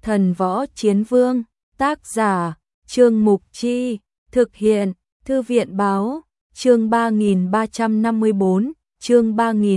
Thần Võ Chiến Vương, tác giả, Trương Mục Chi, thực hiện, Thư viện Báo, chương 3354, chương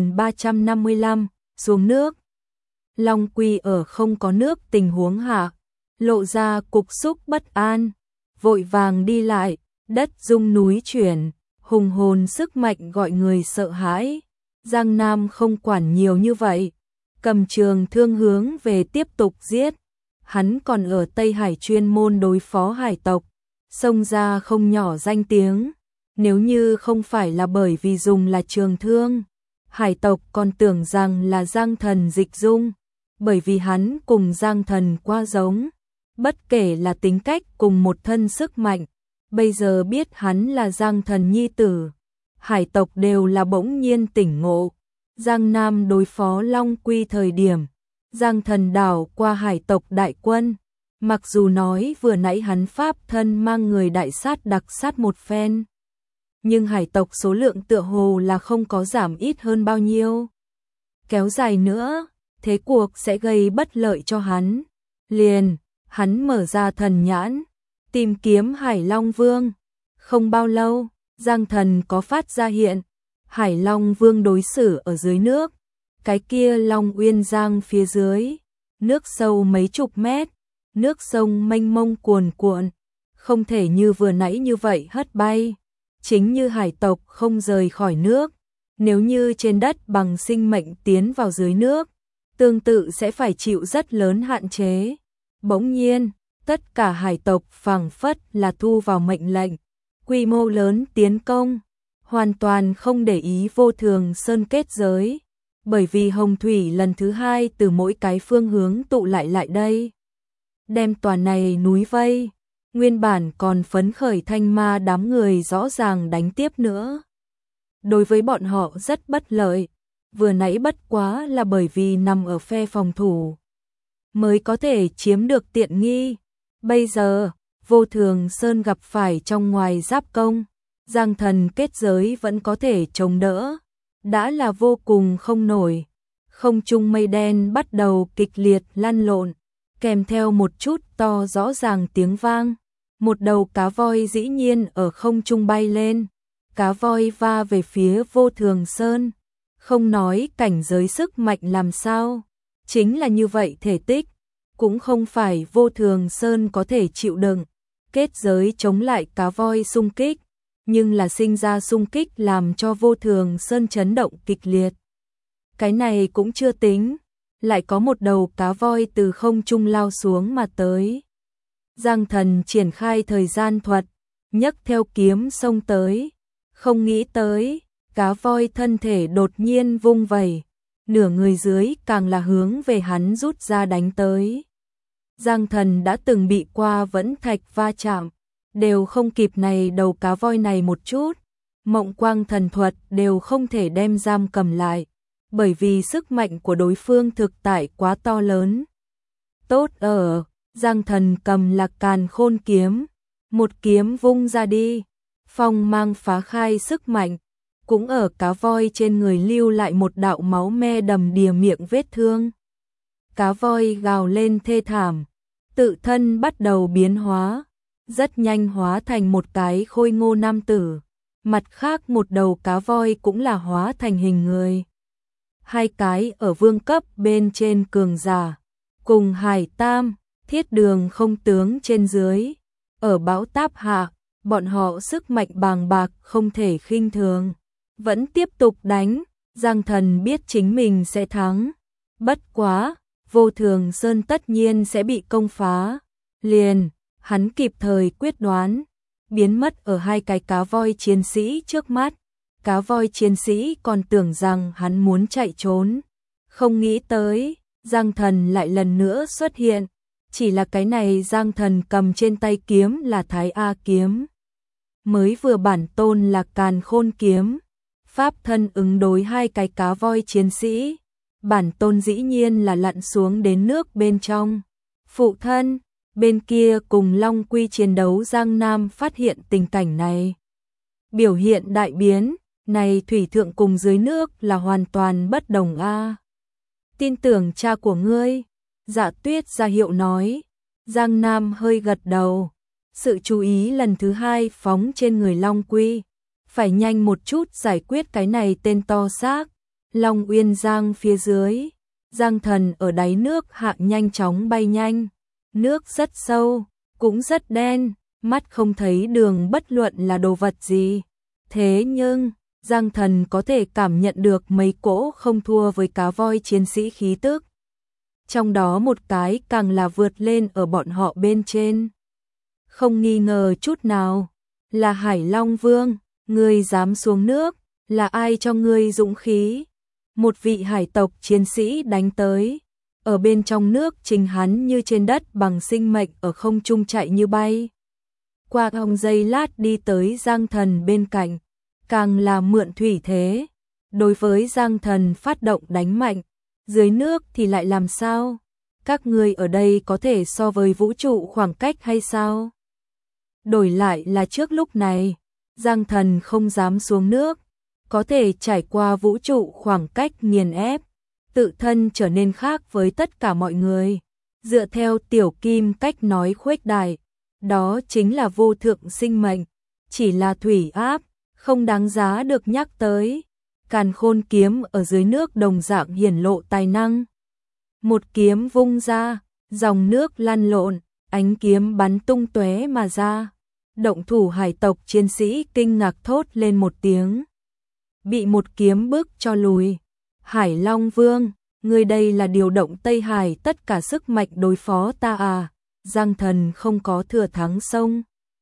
3355, xuống nước. Long Quy ở không có nước tình huống hạ, lộ ra cục xúc bất an, vội vàng đi lại, đất rung núi chuyển, hùng hồn sức mạnh gọi người sợ hãi. Giang Nam không quản nhiều như vậy, cầm trường thương hướng về tiếp tục giết. Hắn còn ở Tây Hải chuyên môn đối phó hải tộc, xông ra không nhỏ danh tiếng. Nếu như không phải là bởi vì dùng là trường thương, hải tộc còn tưởng rằng là Giang Thần dịch dung, bởi vì hắn cùng Giang Thần quá giống, bất kể là tính cách cùng một thân sức mạnh. Bây giờ biết hắn là Giang Thần nhi tử, hải tộc đều là bỗng nhiên tỉnh ngộ. Giang Nam đối phó Long Quy thời điểm, Giang Thần đảo qua hải tộc đại quân, mặc dù nói vừa nãy hắn pháp thân mang người đại sát đặc sát một phen, nhưng hải tộc số lượng tựa hồ là không có giảm ít hơn bao nhiêu. Kéo dài nữa, thế cuộc sẽ gây bất lợi cho hắn. Liền, hắn mở ra thần nhãn, tìm kiếm Hải Long Vương. Không bao lâu, Giang Thần có phát ra hiện, Hải Long Vương đối xử ở dưới nước. Cái kia Long Uyên Giang phía dưới, nước sâu mấy chục mét, nước sông mênh mông cuồn cuộn, không thể như vừa nãy như vậy hất bay. Chính như hải tộc không rời khỏi nước, nếu như trên đất bằng sinh mệnh tiến vào dưới nước, tương tự sẽ phải chịu rất lớn hạn chế. Bỗng nhiên, tất cả hải tộc phảng phất là thu vào mệnh lệnh, quy mô lớn tiến công, hoàn toàn không để ý Vô Thường Sơn kết giới, bởi vì hồng thủy lần thứ hai từ mỗi cái phương hướng tụ lại đây, đem tòa này núi vây. Nguyên bản còn phấn khởi Thanh Ma đám người rõ ràng đánh tiếp nữa. Đối với bọn họ rất bất lợi, vừa nãy bất quá là bởi vì nằm ở phe phòng thủ, mới có thể chiếm được tiện nghi. Bây giờ, Vô Thường Sơn gặp phải trong ngoài giáp công, Giang Thần kết giới vẫn có thể chống đỡ, đã là vô cùng không nổi. Không trung mây đen bắt đầu kịch liệt lăn lộn, kèm theo một chút to rõ ràng tiếng vang. Một đầu cá voi dĩ nhiên ở không trung bay lên, cá voi va về phía Vô Thường Sơn. Không nói cảnh giới sức mạnh làm sao, chính là như vậy thể tích, cũng không phải Vô Thường Sơn có thể chịu đựng. Kết giới chống lại cá voi xung kích, nhưng là sinh ra xung kích làm cho Vô Thường Sơn chấn động kịch liệt. Cái này cũng chưa tính, lại có một đầu cá voi từ không trung lao xuống mà tới. Giang Thần triển khai thời gian thuật, nhấc theo kiếm xông tới, không nghĩ tới, cá voi thân thể đột nhiên vung vẩy, nửa người dưới càng là hướng về hắn rút ra đánh tới. Giang Thần đã từng bị qua vẫn thạch va chạm, đều không kịp này đầu cá voi này một chút, Mộng Quang thần thuật đều không thể đem giam cầm lại, bởi vì sức mạnh của đối phương thực tại quá to lớn. Tốt ở Giang Thần cầm Lạc Càn Khôn kiếm, một kiếm vung ra đi, phong mang phá khai sức mạnh, cũng ở cá voi trên người lưu lại một đạo máu me đầm đìa miệng vết thương. Cá voi gào lên thê thảm, tự thân bắt đầu biến hóa, rất nhanh hóa thành một cái khôi ngô nam tử, mặt khác một đầu cá voi cũng là hóa thành hình người. Hai cái ở vương cấp bên trên cường giả, cùng Hải Tam, Thiết Đường không tướng trên dưới, ở bão táp hạ, bọn họ sức mạnh bàng bạc không thể khinh thường, vẫn tiếp tục đánh. Giang Thần biết chính mình sẽ thắng, bất quá, Vô Thường Sơn tất nhiên sẽ bị công phá, liền, hắn kịp thời quyết đoán, biến mất ở hai cái cá voi chiến sĩ trước mắt. Cá voi chiến sĩ còn tưởng rằng hắn muốn chạy trốn, không nghĩ tới, Giang Thần lại lần nữa xuất hiện. Chỉ là cái này Giang Thần cầm trên tay kiếm là Thái A kiếm, mới vừa bản tôn là Càn Khôn kiếm, pháp thân ứng đối hai cái cá voi chiến sĩ, bản tôn dĩ nhiên là lặn xuống đến nước bên trong. Phụ thân, bên kia cùng Long Quy chiến đấu Giang Nam phát hiện tình cảnh này, biểu hiện đại biến, này thủy thượng cùng dưới nước là hoàn toàn bất đồng a. Tin tưởng cha của ngươi, Dạ Tuyết ra hiệu nói. Giang Nam hơi gật đầu. Sự chú ý lần thứ hai phóng trên người Long Quy. Phải nhanh một chút giải quyết cái này tên to xác. Long Uyên Giang phía dưới. Giang Thần ở đáy nước hạ nhanh chóng bay nhanh. Nước rất sâu, cũng rất đen, mắt không thấy đường bất luận là đồ vật gì. Thế nhưng, Giang Thần có thể cảm nhận được mấy cỗ không thua với cá voi chiến sĩ khí tức. Trong đó một cái càng là vượt lên ở bọn họ bên trên. Không nghi ngờ chút nào, là Hải Long Vương, ngươi dám xuống nước, là ai cho ngươi dũng khí? Một vị hải tộc chiến sĩ đánh tới, ở bên trong nước trình hắn như trên đất bằng sinh mệnh ở không trung chạy như bay. Qua hồng giây lát đi tới Giang Thần bên cạnh, càng là mượn thủy thế. Đối với Giang Thần phát động đánh mạnh, dưới nước thì lại làm sao? Các ngươi ở đây có thể so với vũ trụ khoảng cách hay sao? Đổi lại là trước lúc này, Giang Thần không dám xuống nước, có thể trải qua vũ trụ khoảng cách nghiền ép, tự thân trở nên khác với tất cả mọi người. Dựa theo Tiểu Kim cách nói khuếch đại, đó chính là vô thượng sinh mệnh, chỉ là thủy áp, không đáng giá được nhắc tới. Càn Khôn kiếm ở dưới nước đồng dạng hiển lộ tài năng. Một kiếm vung ra, dòng nước lăn lộn, ánh kiếm bắn tung tóe mà ra. Động thủ hải tộc chiến sĩ kinh ngạc thốt lên một tiếng. Bị một kiếm bức cho lùi. Hải Long Vương, ngươi đây là điều động Tây Hải tất cả sức mạnh đối phó ta à? Giang Thần không có thừa thắng xông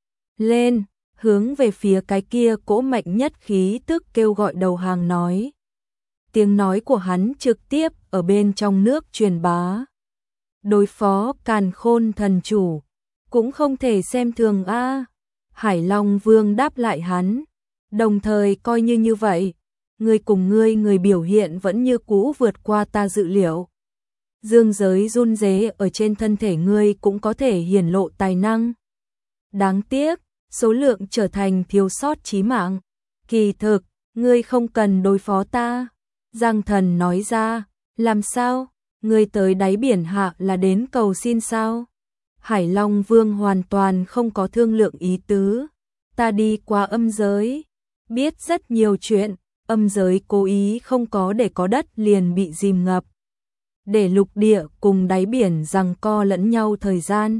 lên, hướng về phía cái kia cỗ mạnh nhất khí tức kêu gọi đầu hàng nói. Tiếng nói của hắn trực tiếp ở bên trong nước truyền bá. Đối phó Càn Khôn thần chủ, cũng không thể xem thường a. Hải Long Vương đáp lại hắn, đồng thời coi như vậy, ngươi cùng người biểu hiện vẫn như cũ vượt qua ta dự liệu. Dương giới run rế ở trên thân thể ngươi cũng có thể hiển lộ tài năng. Đáng tiếc, số lượng trở thành thiếu sót chí mạng. Kỳ thực, ngươi không cần đối phó ta. Giang Thần nói ra, làm sao? Ngươi tới đáy biển hạ là đến cầu xin sao? Hải Long Vương hoàn toàn không có thương lượng ý tứ. Ta đi qua âm giới, biết rất nhiều chuyện, âm giới cố ý không có để có đất liền bị dìm ngập. Để lục địa cùng đáy biển giằng co lẫn nhau thời gian.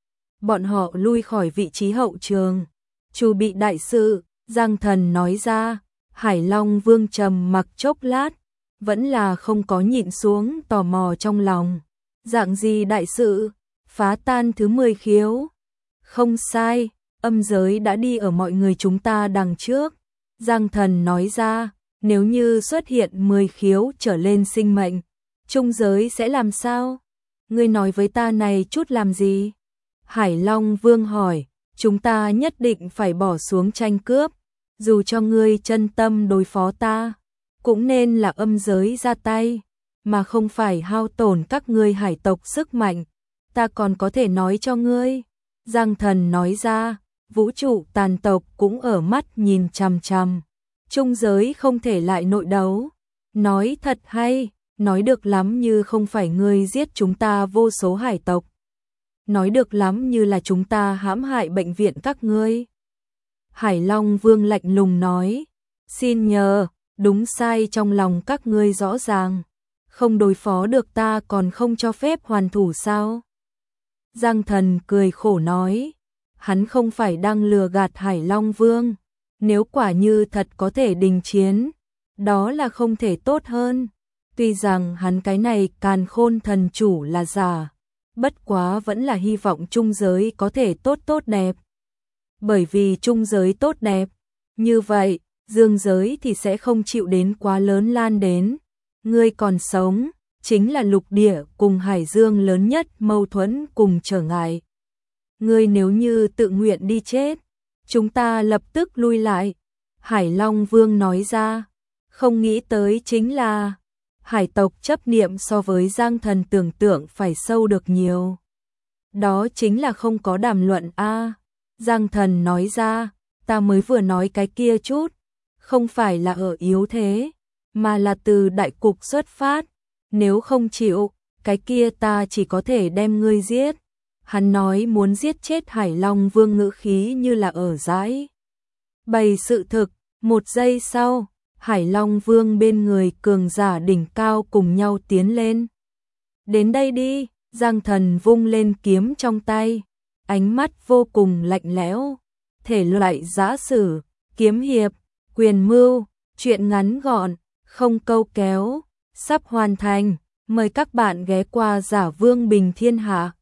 Bọn họ lui khỏi vị trí hậu trường. Chu bị đại sự, Giang Thần nói ra. Hải Long Vương trầm mặc chốc lát, vẫn là không có nhịn xuống tò mò trong lòng. Dạng gì đại sự? Phá tan thứ 10 khiếu. Không sai, âm giới đã đi ở mọi người chúng ta đằng trước. Giang Thần nói ra, nếu như xuất hiện 10 khiếu trở lên sinh mệnh, trung giới sẽ làm sao? Ngươi nói với ta này chút làm gì? Hải Long Vương hỏi, chúng ta nhất định phải bỏ xuống tranh cướp, dù cho ngươi chân tâm đối phó ta, cũng nên là âm giới ra tay, mà không phải hao tổn các ngươi hải tộc sức mạnh. Ta còn có thể nói cho ngươi. Giang Thần nói ra, vũ trụ tàn tộc cũng ở mắt nhìn chằm chằm. Trung giới không thể lại nội đấu. Nói thật hay, nói được lắm như không phải ngươi giết chúng ta vô số hải tộc. Nói được lắm như là chúng ta hãm hại bệnh viện các ngươi. Hải Long Vương lạnh lùng nói, xin nhờ, đúng sai trong lòng các ngươi rõ ràng. Không đối phó được ta còn không cho phép hoàn thủ sao? Giang Thần cười khổ nói, hắn không phải đang lừa gạt Hải Long Vương. Nếu quả như thật có thể đình chiến, đó là không thể tốt hơn. Tuy rằng hắn cái này Càn Khôn thần chủ là giả, bất quá vẫn là hy vọng trung giới có thể tốt đẹp. Bởi vì trung giới tốt đẹp, như vậy, dương giới thì sẽ không chịu đến quá lớn lan đến. Ngươi còn sống, chính là lục địa cùng hải dương lớn nhất mâu thuẫn cùng trở ngại. Ngươi nếu như tự nguyện đi chết, chúng ta lập tức lui lại. Hải Long Vương nói ra, không nghĩ tới chính là hải tộc chấp niệm so với Giang Thần tưởng tượng phải sâu được nhiều. Đó chính là không có đàm luận a. Giang Thần nói ra, ta mới vừa nói cái kia chút, không phải là ở yếu thế, mà là từ đại cục xuất phát. Nếu không chịu, cái kia ta chỉ có thể đem ngươi giết. Hắn nói muốn giết chết Hải Long Vương ngữ khí như là ở giải bày sự thực. Một giây sau, Hải Long Vương bên người cường giả đỉnh cao cùng nhau tiến lên. Đến đây đi, Giang Thần vung lên kiếm trong tay, ánh mắt vô cùng lạnh lẽo. Thể loại giã sử, kiếm hiệp, quyền mưu, truyện ngắn gọn, không câu kéo, sắp hoàn thành. Mời các bạn ghé qua Giả Vương Bình Thiên Hạ.